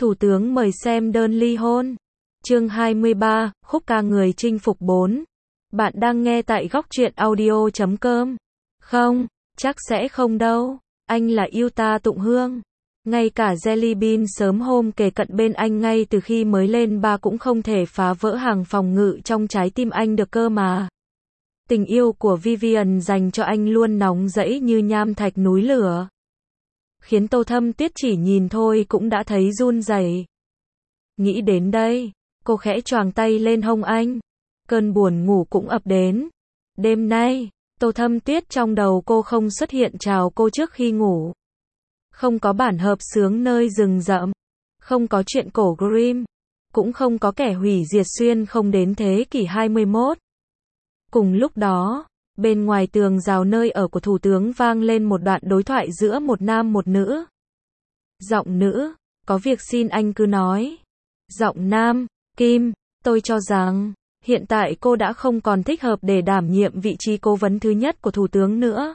Thủ tướng mời xem đơn ly hôn. Chương 23, khúc ca người chinh phục 4. Bạn đang nghe tại góc truyện audio.com. Không, chắc sẽ không đâu. Anh là yêu ta Tụng Hương. Ngay cả Jelly Bean sớm hôm kề cận bên anh ngay từ khi mới lên ba cũng không thể phá vỡ hàng phòng ngự trong trái tim anh được cơ mà. Tình yêu của Vivian dành cho anh luôn nóng rẫy như nham thạch núi lửa, khiến Tô Thâm Tuyết chỉ nhìn thôi cũng đã thấy run rẩy. Nghĩ đến đây, cô khẽ choàng tay lên hông anh. Cơn buồn ngủ cũng ập đến. Đêm nay, Tô Thâm Tuyết trong đầu cô không xuất hiện chào cô trước khi ngủ. Không có bản hợp xướng nơi rừng rậm, không có chuyện cổ Grimm, cũng không có kẻ hủy diệt xuyên không đến thế kỷ 21. Cùng lúc đó, bên ngoài tường rào nơi ở của thủ tướng vang lên một đoạn đối thoại giữa một nam một nữ. Giọng nữ, có việc xin anh cứ nói. Giọng nam, Kim, tôi cho rằng, hiện tại cô đã không còn thích hợp để đảm nhiệm vị trí cố vấn thứ nhất của thủ tướng nữa.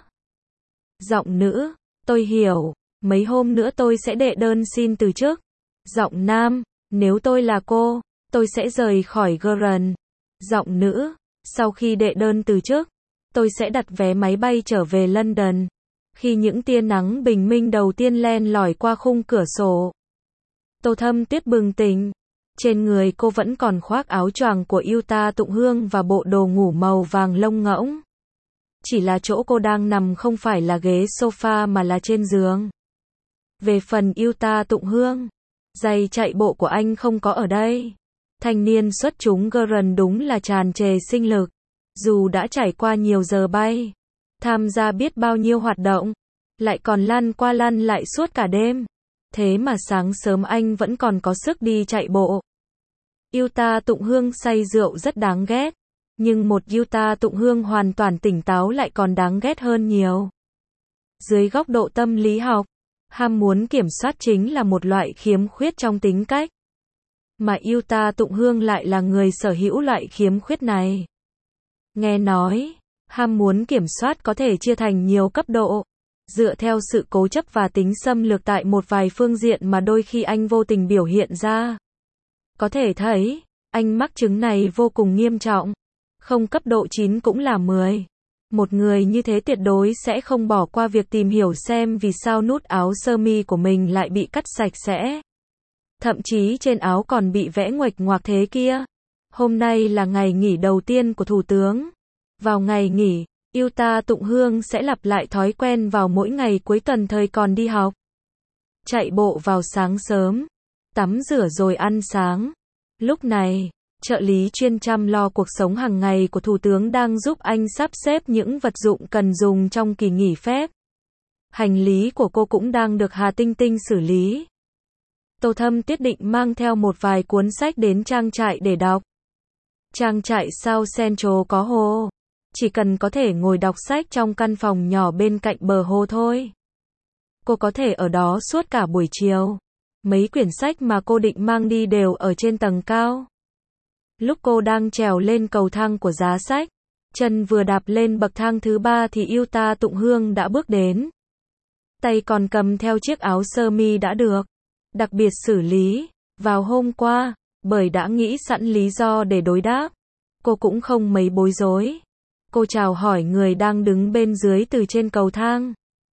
Giọng nữ, tôi hiểu, mấy hôm nữa tôi sẽ đệ đơn xin từ chức. Giọng nam, nếu tôi là cô, tôi sẽ rời khỏi Gurren. Giọng nữ, sau khi đệ đơn từ chức, tôi sẽ đặt vé máy bay trở về London. Khi những tia nắng bình minh đầu tiên len lỏi qua khung cửa sổ, Tô Thâm Tuyết bừng tỉnh. Trên người cô vẫn còn khoác áo choàng của yêu ta Tụng Hương và bộ đồ ngủ màu vàng lông ngỗng. Chỉ là chỗ cô đang nằm không phải là ghế sofa mà là trên giường. Về phần yêu ta Tụng Hương, giày chạy bộ của anh không có ở đây. Thanh niên xuất chúng Gurren đúng là tràn trề sinh lực. Dù đã trải qua nhiều giờ bay, tham gia biết bao nhiêu hoạt động, lại còn lăn qua lăn lại suốt cả đêm. Thế mà sáng sớm anh vẫn còn có sức đi chạy bộ. Yêu ta Tụng Hương say rượu rất đáng ghét, nhưng một yêu ta Tụng Hương hoàn toàn tỉnh táo lại còn đáng ghét hơn nhiều. Dưới góc độ tâm lý học, ham muốn kiểm soát chính là một loại khiếm khuyết trong tính cách. Mà yêu ta Tụng Hương lại là người sở hữu loại khiếm khuyết này. Nghe nói, ham muốn kiểm soát có thể chia thành nhiều cấp độ, dựa theo sự cố chấp và tính xâm lược tại một vài phương diện mà đôi khi anh vô tình biểu hiện ra. Có thể thấy, anh mắc chứng này vô cùng nghiêm trọng. Không cấp độ 9 cũng là 10. Một người như thế tuyệt đối sẽ không bỏ qua việc tìm hiểu xem vì sao nút áo sơ mi của mình lại bị cắt sạch sẽ. Thậm chí trên áo còn bị vẽ nguệch ngoạc thế kia. Hôm nay là ngày nghỉ đầu tiên của thủ tướng. Vào ngày nghỉ, yêu ta Tụng Hương sẽ lặp lại thói quen vào mỗi ngày cuối tuần thời còn đi học. Chạy bộ vào sáng sớm, tắm rửa rồi ăn sáng. Lúc này, trợ lý chuyên chăm lo cuộc sống hàng ngày của thủ tướng đang giúp anh sắp xếp những vật dụng cần dùng trong kỳ nghỉ phép. Hành lý của cô cũng đang được Hà Tinh Tinh xử lý. Tô Thâm Tuyết định mang theo một vài cuốn sách đến trang trại để đọc. Trang trại South Central có hồ. Chỉ cần có thể ngồi đọc sách trong căn phòng nhỏ bên cạnh bờ hồ thôi. Cô có thể ở đó suốt cả buổi chiều. Mấy quyển sách mà cô định mang đi đều ở trên tầng cao. Lúc cô đang trèo lên cầu thang của giá sách, chân vừa đạp lên bậc thang thứ 3 thì yêu ta Tụng Hương đã bước đến. Tay còn cầm theo chiếc áo sơ mi đã được đặc biệt xử lý vào hôm qua, bởi đã nghĩ sẵn lý do để đối đáp. Cô cũng không mấy bối rối. Cô chào hỏi người đang đứng bên dưới từ trên cầu thang.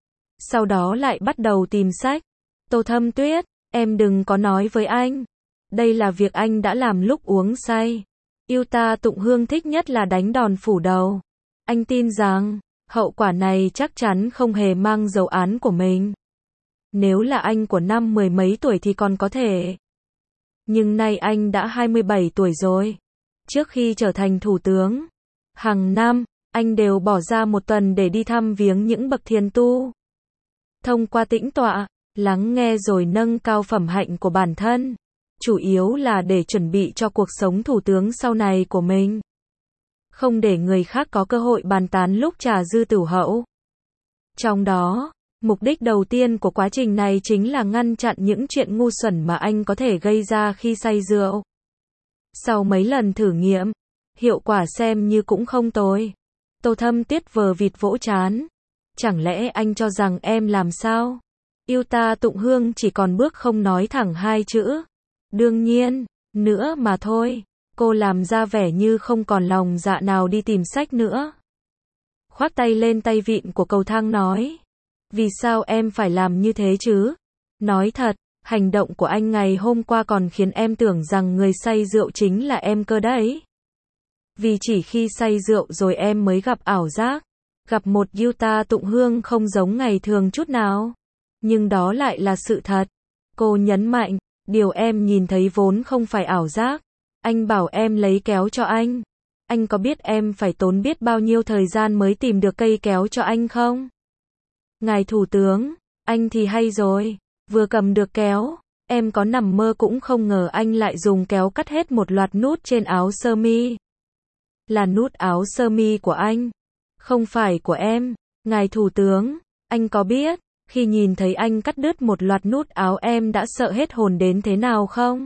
Sau đó lại bắt đầu tìm sách. Tô Thâm Tuyết, em đừng có nói với anh. Đây là việc anh đã làm lúc uống say. Yêu ta Tụng Hương thích nhất là đánh đòn phủ đầu. Anh tin rằng, hậu quả này chắc chắn không hề mang dấu án của mình. Nếu là anh của năm mười mấy tuổi thì còn có thể. Nhưng nay anh đã 27 tuổi rồi. Trước khi trở thành thủ tướng, hàng năm, anh đều bỏ ra một tuần để đi thăm viếng những bậc thiền tu. Thông qua tĩnh tọa, lắng nghe rồi nâng cao phẩm hạnh của bản thân. Chủ yếu là để chuẩn bị cho cuộc sống thủ tướng sau này của mình. Không để người khác có cơ hội bàn tán lúc trà dư tửu hậu. Trong đó, mục đích đầu tiên của quá trình này chính là ngăn chặn những chuyện ngu xuẩn mà anh có thể gây ra khi say rượu. Sau mấy lần thử nghiệm, hiệu quả xem như cũng không tồi. Tô Thâm Tuyết vờ vịt vỗ trán. Chẳng lẽ anh cho rằng em làm sao? Yuta Tụng Hương chỉ còn bước không nói thẳng hai chữ. Đương nhiên, nữa mà thôi. Cô làm ra vẻ như không còn lòng dạ nào đi tìm sách nữa. Khoác tay lên tay vịn của cầu thang nói. Vì sao em phải làm như thế chứ? Nói thật, hành động của anh ngày hôm qua còn khiến em tưởng rằng người say rượu chính là em cơ đấy. Vì chỉ khi say rượu rồi em mới gặp ảo giác. Gặp một Yuta Tụng Hương không giống ngày thường chút nào. Nhưng đó lại là sự thật. Cô nhấn mạnh, điều em nhìn thấy vốn không phải ảo giác. Anh bảo em lấy kéo cho anh. Anh có biết em phải tốn biết bao nhiêu thời gian mới tìm được cây kéo cho anh không? Ngài Thủ tướng, anh thì hay rồi. Vừa cầm được kéo, em có nằm mơ cũng không ngờ anh lại dùng kéo cắt hết một loạt nút trên áo sơ mi. Là nút áo sơ mi của anh, không phải của em. Ngài Thủ tướng, anh có biết, khi nhìn thấy anh cắt đứt một loạt nút áo em đã sợ hết hồn đến thế nào không?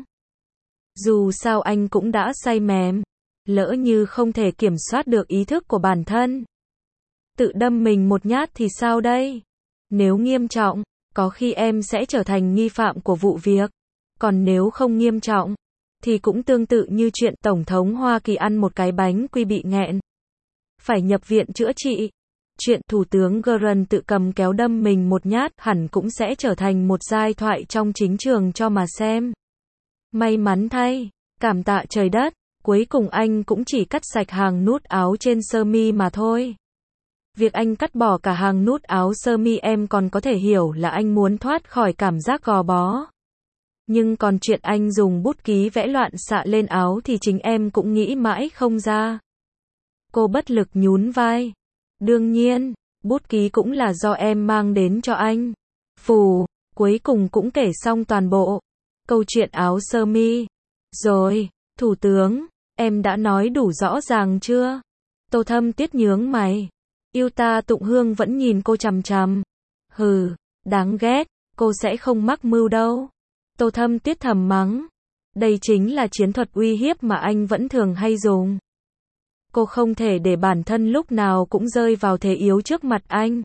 Dù sao anh cũng đã say mềm, lỡ như không thể kiểm soát được ý thức của bản thân. Tự đâm mình một nhát thì sao đây? Nếu nghiêm trọng, có khi em sẽ trở thành nghi phạm của vụ việc. Còn nếu không nghiêm trọng, thì cũng tương tự như chuyện Tổng thống Hoa Kỳ ăn một cái bánh quy bị nghẹn. Phải nhập viện chữa trị. Chuyện Thủ tướng Grant tự cầm kéo đâm mình một nhát hẳn cũng sẽ trở thành một giai thoại trong chính trường cho mà xem. May mắn thay, cảm tạ trời đất, cuối cùng anh cũng chỉ cắt sạch hàng nút áo trên sơ mi mà thôi. Việc anh cắt bỏ cả hàng nút áo sơ mi em còn có thể hiểu là anh muốn thoát khỏi cảm giác gò bó. Nhưng còn chuyện anh dùng bút ký vẽ loạn xạ lên áo thì chính em cũng nghĩ mãi không ra. Cô bất lực nhún vai. Đương nhiên, bút ký cũng là do em mang đến cho anh. Phù, cuối cùng cũng kể xong toàn bộ câu chuyện áo sơ mi. Rồi, Thủ tướng, em đã nói đủ rõ ràng chưa? Tô Thâm Tuyết nhướng mày. Yuta Tụng Hương vẫn nhìn cô chằm chằm. Hừ, đáng ghét, cô sẽ không mắc mưu đâu. Tô Thâm Tuyết thầm mắng. Đây chính là chiến thuật uy hiếp mà anh vẫn thường hay dùng. Cô không thể để bản thân lúc nào cũng rơi vào thế yếu trước mặt anh.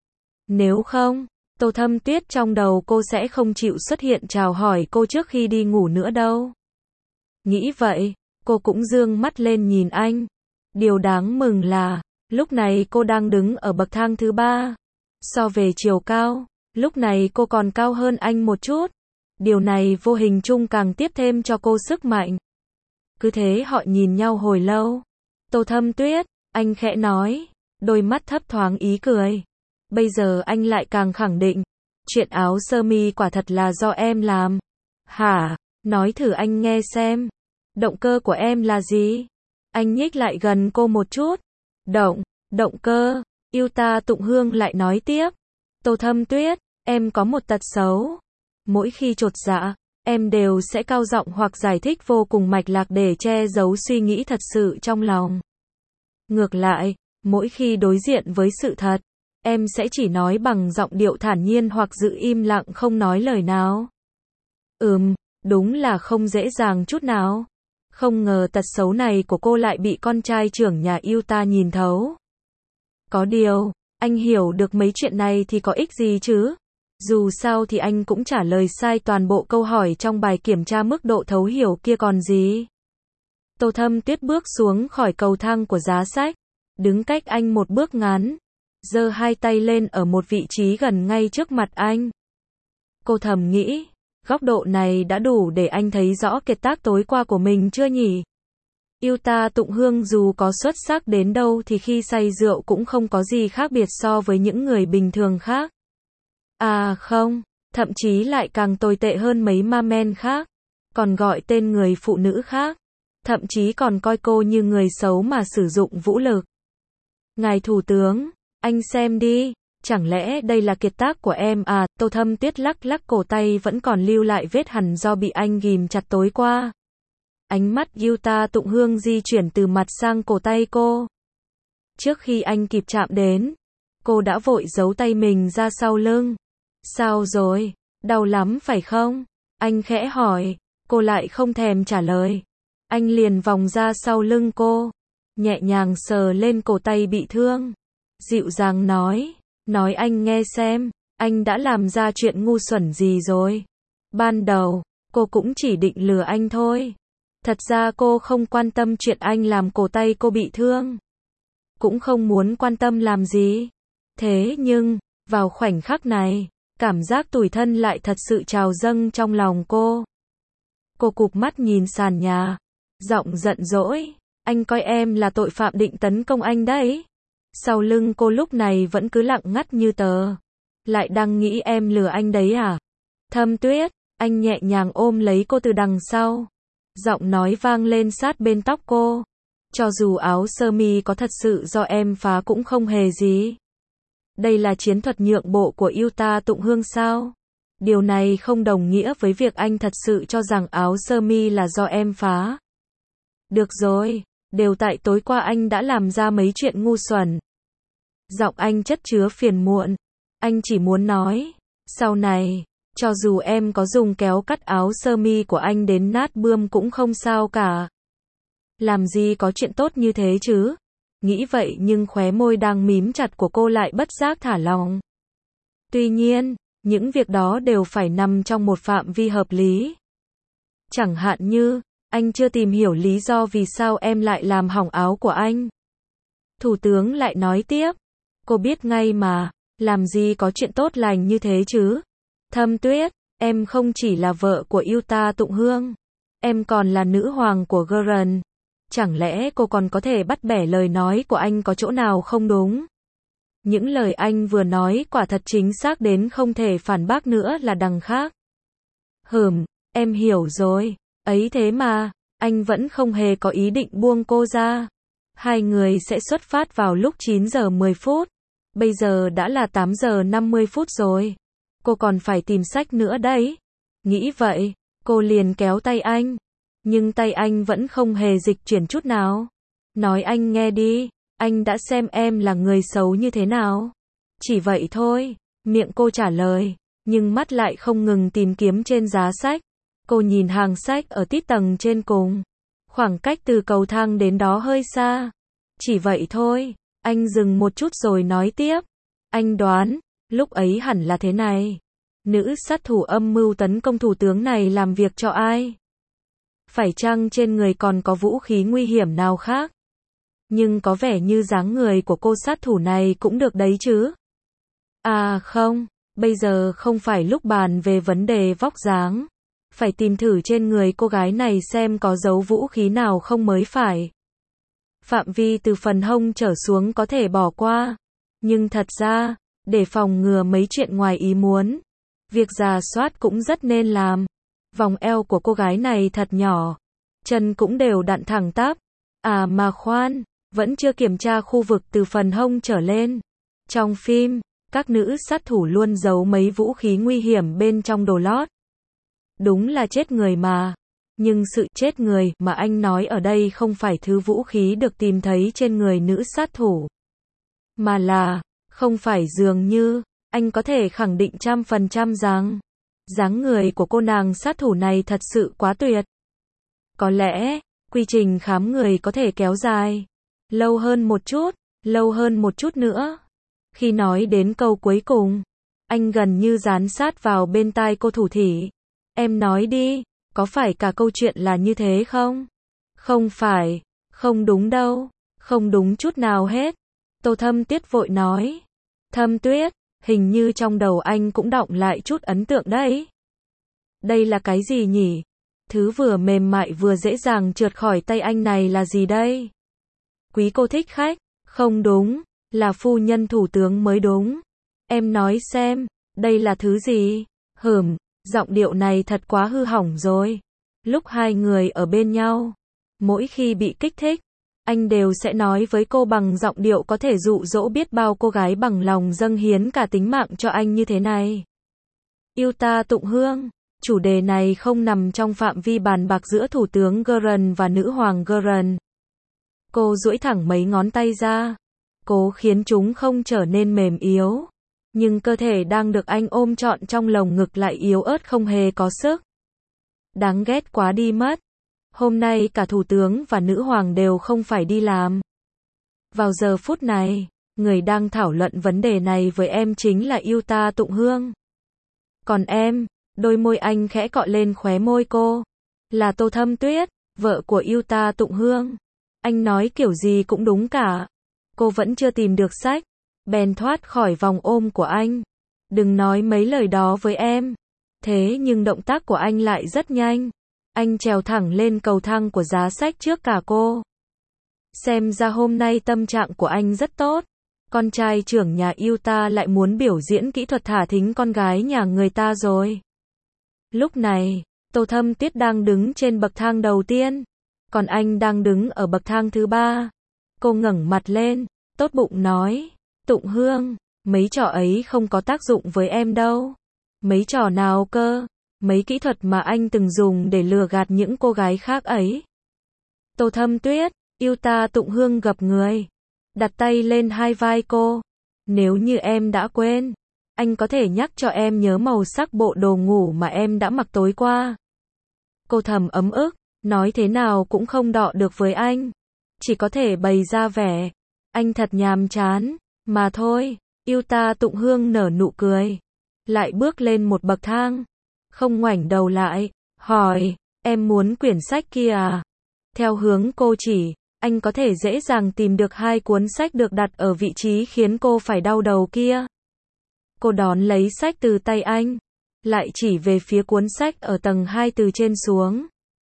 Nếu không, Tô Thâm Tuyết trong đầu cô sẽ không chịu xuất hiện chào hỏi cô trước khi đi ngủ nữa đâu. Nghĩ vậy, cô cũng dương mắt lên nhìn anh. Điều đáng mừng là, lúc này cô đang đứng ở bậc thang thứ 3. So về chiều cao, lúc này cô còn cao hơn anh một chút. Điều này vô hình chung càng tiếp thêm cho cô sức mạnh. Cứ thế họ nhìn nhau hồi lâu. Tô Thâm Tuyết, anh khẽ nói, đôi mắt thấp thoáng ý cười. Bây giờ anh lại càng khẳng định, chuyện áo sơ mi quả thật là do em làm. Hả? Nói thử anh nghe xem. Động cơ của em là gì? Anh nhích lại gần cô một chút. Động cơ. Yuta Tụng Hương lại nói tiếp. Tô Thâm Tuyết, em có một tật xấu. Mỗi khi chột dạ, em đều sẽ cao giọng hoặc giải thích vô cùng mạch lạc để che giấu suy nghĩ thật sự trong lòng. Ngược lại, mỗi khi đối diện với sự thật, em sẽ chỉ nói bằng giọng điệu thản nhiên hoặc giữ im lặng không nói lời nào. Đúng là không dễ dàng chút nào. Không ngờ tật xấu này của cô lại bị con trai trưởng nhà Yuta nhìn thấu. Có điều, anh hiểu được mấy chuyện này thì có ích gì chứ? Dù sao thì anh cũng trả lời sai toàn bộ câu hỏi trong bài kiểm tra mức độ thấu hiểu kia còn gì. Tô Thâm Tuyết bước xuống khỏi cầu thang của giá sách, đứng cách anh một bước ngắn, giơ hai tay lên ở một vị trí gần ngay trước mặt anh. Cô thầm nghĩ, góc độ này đã đủ để anh thấy rõ kiệt tác tối qua của mình chưa nhỉ? Yuta Tụng Hương dù có xuất sắc đến đâu thì khi say rượu cũng không có gì khác biệt so với những người bình thường khác. À không, thậm chí lại càng tồi tệ hơn mấy ma men khác, còn gọi tên người phụ nữ khác, thậm chí còn coi cô như người xấu mà sử dụng vũ lực. Ngài Thủ tướng, anh xem đi, chẳng lẽ đây là kiệt tác của em à? Tô Thâm Tuyết lắc lắc cổ tay vẫn còn lưu lại vết hằn do bị anh ghìm chặt tối qua. Ánh mắt Yuta Tụng Hương di chuyển từ mặt sang cổ tay cô. Trước khi anh kịp chạm đến, cô đã vội giấu tay mình ra sau lưng. Sao rồi? Đau lắm phải không? Anh khẽ hỏi, cô lại không thèm trả lời. Anh liền vòng ra sau lưng cô, nhẹ nhàng sờ lên cổ tay bị thương. Dịu dàng nói anh nghe xem, Anh đã làm ra chuyện ngu xuẩn gì rồi? Ban đầu, cô cũng chỉ định lừa anh thôi. Thật ra cô không quan tâm chuyện anh làm cổ tay cô bị thương. Cũng không muốn quan tâm làm gì. Thế nhưng, vào khoảnh khắc này, cảm giác tủi thân lại thật sự trào dâng trong lòng cô. Cô cụp mắt nhìn sàn nhà, giọng giận dỗi, anh coi em là tội phạm định tấn công anh đấy. Sau lưng cô lúc này vẫn cứ lặng ngắt như tờ. Lại đang nghĩ em lừa anh đấy à? Thâm Tuyết, anh nhẹ nhàng ôm lấy cô từ đằng sau. Giọng nói vang lên sát bên tóc cô. Cho dù áo sơ mi có thật sự do em phá cũng không hề gì. Đây là chiến thuật nhượng bộ của Yuta Tụng Hương sao? Điều này không đồng nghĩa với việc anh thật sự cho rằng áo sơ mi là do em phá. Được rồi, đều tại tối qua anh đã làm ra mấy chuyện ngu xuẩn. Giọng anh chất chứa phiền muộn. Anh chỉ muốn nói, sau này, cho dù em có dùng kéo cắt áo sơ mi của anh đến nát bươm cũng không sao cả. Làm gì có chuyện tốt như thế chứ? Nghĩ vậy nhưng khóe môi đang mím chặt của cô lại bất giác thả lỏng. Tuy nhiên, những việc đó đều phải nằm trong một phạm vi hợp lý. Chẳng hạn như, anh chưa tìm hiểu lý do vì sao em lại làm hỏng áo của anh. Thủ tướng lại nói tiếp, cô biết ngay mà, làm gì có chuyện tốt lành như thế chứ. Thâm Tuyết, em không chỉ là vợ của Yuta Tụng Hương, em còn là nữ hoàng của Gurren. Chẳng lẽ cô còn có thể bắt bẻ lời nói của anh có chỗ nào không đúng? Những lời anh vừa nói quả thật chính xác đến không thể phản bác nữa là đằng khác. Em hiểu rồi, ấy thế mà, anh vẫn không hề có ý định buông cô ra. Hai người sẽ xuất phát vào lúc 9 giờ 10 phút. Bây giờ đã là 8 giờ 50 phút rồi. Cô còn phải tìm sách nữa đấy. Nghĩ vậy, cô liền kéo tay anh. Nhưng tay anh vẫn không hề dịch chuyển chút nào. Nói anh nghe đi, anh đã xem em là người xấu như thế nào. Chỉ vậy thôi, miệng cô trả lời, nhưng mắt lại không ngừng tìm kiếm trên giá sách. Cô nhìn hàng sách ở tít tầng trên cùng. Khoảng cách từ cầu thang đến đó hơi xa. Chỉ vậy thôi, anh dừng một chút rồi nói tiếp. Anh đoán, lúc ấy hẳn là thế này. Nữ sát thủ âm mưu tấn công thủ tướng này làm việc cho ai? Phải chăng trên người còn có vũ khí nguy hiểm nào khác? Nhưng có vẻ như dáng người của cô sát thủ này cũng được đấy chứ? À không, bây giờ không phải lúc bàn về vấn đề vóc dáng. Phải tìm thử trên người cô gái này xem có dấu vũ khí nào không mới phải. Phạm vi từ phần hông trở xuống có thể bỏ qua. Nhưng thật ra, để phòng ngừa mấy chuyện ngoài ý muốn, việc rà soát cũng rất nên làm. Vòng eo của cô gái này thật nhỏ. Chân cũng đều đặn thẳng tắp. À mà khoan, vẫn chưa kiểm tra khu vực từ phần hông trở lên. Trong phim, các nữ sát thủ luôn giấu mấy vũ khí nguy hiểm bên trong đồ lót. Đúng là chết người mà. Nhưng sự chết người mà anh nói ở đây không phải thứ vũ khí được tìm thấy trên người nữ sát thủ. Mà là, không phải dường như, anh có thể khẳng định 100% rằng, dáng người của cô nàng sát thủ này thật sự quá tuyệt. Có lẽ, quy trình khám người có thể kéo dài. Lâu hơn một chút nữa. Khi nói đến câu cuối cùng, anh gần như dán sát vào bên tai cô thủ thỉ. Em nói đi, có phải cả câu chuyện là như thế không? Không phải, không đúng đâu, không đúng chút nào hết. Tô Thâm Tuyết vội nói. Thâm Tuyết, hình như trong đầu anh cũng đọng lại chút ấn tượng đấy. Đây là cái gì nhỉ? Thứ vừa mềm mại vừa dễ dàng trượt khỏi tay anh này là gì đây? Quý cô thích khách, không đúng, là phu nhân thủ tướng mới đúng. Em nói xem, đây là thứ gì? Giọng điệu này thật quá hư hỏng rồi. Lúc hai người ở bên nhau, mỗi khi bị kích thích, anh đều sẽ nói với cô bằng giọng điệu có thể dụ dỗ biết bao cô gái bằng lòng dâng hiến cả tính mạng cho anh như thế này. Yuta Tụng Hương, chủ đề này không nằm trong phạm vi bàn bạc giữa thủ tướng Gurren và nữ hoàng Gurren. Cô duỗi thẳng mấy ngón tay ra, cố khiến chúng không trở nên mềm yếu. Nhưng cơ thể đang được anh ôm trọn trong lồng ngực lại yếu ớt không hề có sức. Đáng ghét quá đi mất. Hôm nay cả thủ tướng và nữ hoàng đều không phải đi làm. Vào giờ phút này, Người đang thảo luận vấn đề này với em chính là Yuta Tụng Hương. Còn em, đôi môi anh khẽ cọ lên khóe môi cô. Là Tô Thâm Tuyết, vợ của Yuta Tụng Hương. Anh nói kiểu gì cũng đúng cả. Cô vẫn chưa tìm được sách, bèn thoát khỏi vòng ôm của anh. Đừng nói mấy lời đó với em. Thế nhưng động tác của anh lại rất nhanh. Anh trèo thẳng lên cầu thang của giá sách trước cả cô. Xem ra hôm nay tâm trạng của anh rất tốt. Con trai trưởng nhà Yuta lại muốn biểu diễn kỹ thuật thả thính con gái nhà người ta rồi. Lúc này, Tô Thâm Tuyết đang đứng trên bậc thang đầu tiên, còn anh đang đứng ở bậc thang thứ 3. Cô ngẩng mặt lên, tốt bụng nói, Tụng Hương, mấy trò ấy không có tác dụng với em đâu. Mấy trò nào cơ? Mấy kỹ thuật mà anh từng dùng để lừa gạt những cô gái khác ấy. Tô Thâm Tuyết, Yuta Tụng Hương gập người, đặt tay lên hai vai cô. Nếu như em đã quên, anh có thể nhắc cho em nhớ màu sắc bộ đồ ngủ mà em đã mặc tối qua. Cô thầm ấm ức, nói thế nào cũng không đọ được với anh. Chỉ có thể bày ra vẻ, anh thật nhàm chán, mà thôi. Yuta Tụng Hương nở nụ cười, lại bước lên một bậc thang, không ngoảnh đầu lại, hỏi, em muốn quyển sách kia à? Theo hướng cô chỉ, anh có thể dễ dàng tìm được hai cuốn sách được đặt ở vị trí khiến cô phải đau đầu kia. Cô đón lấy sách từ tay anh, lại chỉ về phía cuốn sách ở tầng 2 từ trên xuống.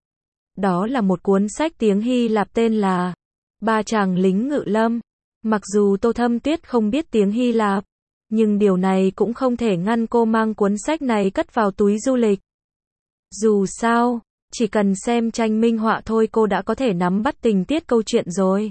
Đó là một cuốn sách tiếng Hy Lạp tên là Ba Chàng Lính Ngự Lâm. Mặc dù Tô Thâm Tuyết không biết tiếng Hy Lạp, nhưng điều này cũng không thể ngăn cô mang cuốn sách này cất vào túi du lịch. Dù sao, chỉ cần xem tranh minh họa thôi cô đã có thể nắm bắt tình tiết câu chuyện rồi.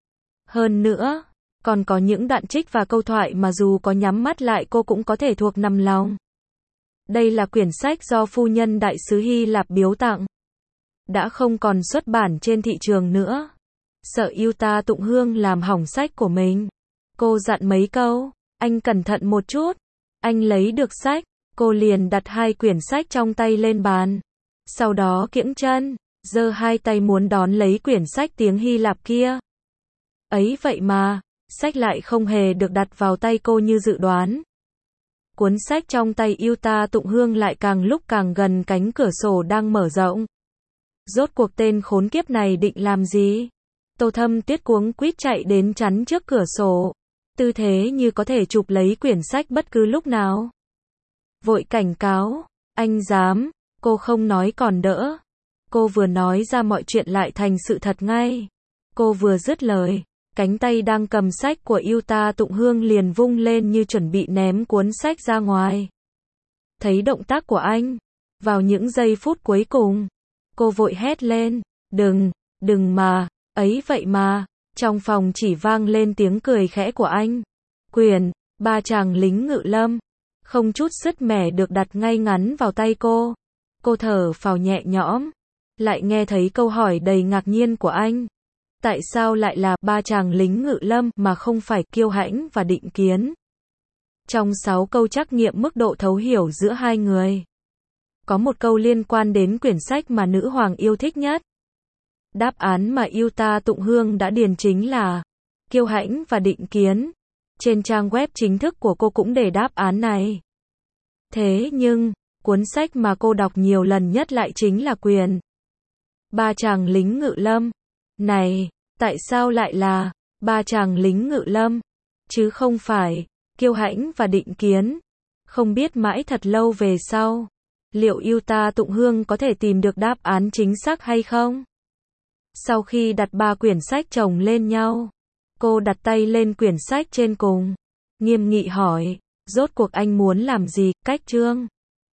Hơn nữa, còn có những đoạn trích và câu thoại mà dù có nhắm mắt lại cô cũng có thể thuộc nằm lòng. Đây là quyển sách do phu nhân đại sứ Hy Lạp biếu tặng. Đã không còn xuất bản trên thị trường nữa. Sợ Yuta Tụng Hương làm hỏng sách của mình. Cô dặn mấy câu, anh cẩn thận một chút. Anh lấy được sách, cô liền đặt hai quyển sách trong tay lên bàn. Sau đó kiễng chân, giơ hai tay muốn đón lấy quyển sách tiếng Hy Lạp kia. Ấy vậy mà, sách lại không hề được đặt vào tay cô như dự đoán. Cuốn sách trong tay Yuta Tụng Hương lại càng lúc càng gần cánh cửa sổ đang mở rộng. Rốt cuộc tên khốn kiếp này định làm gì? Tô Thâm Tuyết cuống quýt chạy đến chắn trước cửa sổ, tư thế như có thể chụp lấy quyển sách bất cứ lúc nào. Vội cảnh cáo, anh dám, cô không nói còn đỡ. Cô vừa nói ra mọi chuyện lại thành sự thật ngay. Cô vừa dứt lời, cánh tay đang cầm sách của Yuta Tụng Hương liền vung lên như chuẩn bị ném cuốn sách ra ngoài. Thấy động tác của anh, vào những giây phút cuối cùng, cô vội hét lên, đừng mà, ấy vậy mà, trong phòng chỉ vang lên tiếng cười khẽ của anh. Quyển, Ba Chàng Lính Ngự Lâm, không chút sứt mẻ được đặt ngay ngắn vào tay cô. Cô thở phào nhẹ nhõm, lại nghe thấy câu hỏi đầy ngạc nhiên của anh. Tại sao lại là Ba Chàng Lính Ngự Lâm mà không phải Kiêu Hãnh và Định Kiến? Trong 6 câu trắc nghiệm mức độ thấu hiểu giữa hai người, có một câu liên quan đến quyển sách mà nữ hoàng yêu thích nhất. Đáp án mà Yuta Tụng Hương đã điền chính là Kiêu Hãnh và Định Kiến. Trên trang web chính thức của cô cũng để đáp án này. Thế nhưng, cuốn sách mà cô đọc nhiều lần nhất lại chính là quyển Ba Chàng Lính Ngự Lâm. Này, tại sao lại là Ba Chàng Lính Ngự Lâm, chứ không phải Kiêu Hãnh và Định Kiến? Không biết mãi thật lâu về sau, liệu Yuta Tụng Hương có thể tìm được đáp án chính xác hay không? Sau khi đặt 3 quyển sách chồng lên nhau, cô đặt tay lên quyển sách trên cùng, nghiêm nghị hỏi, rốt cuộc anh muốn làm gì? Cách chương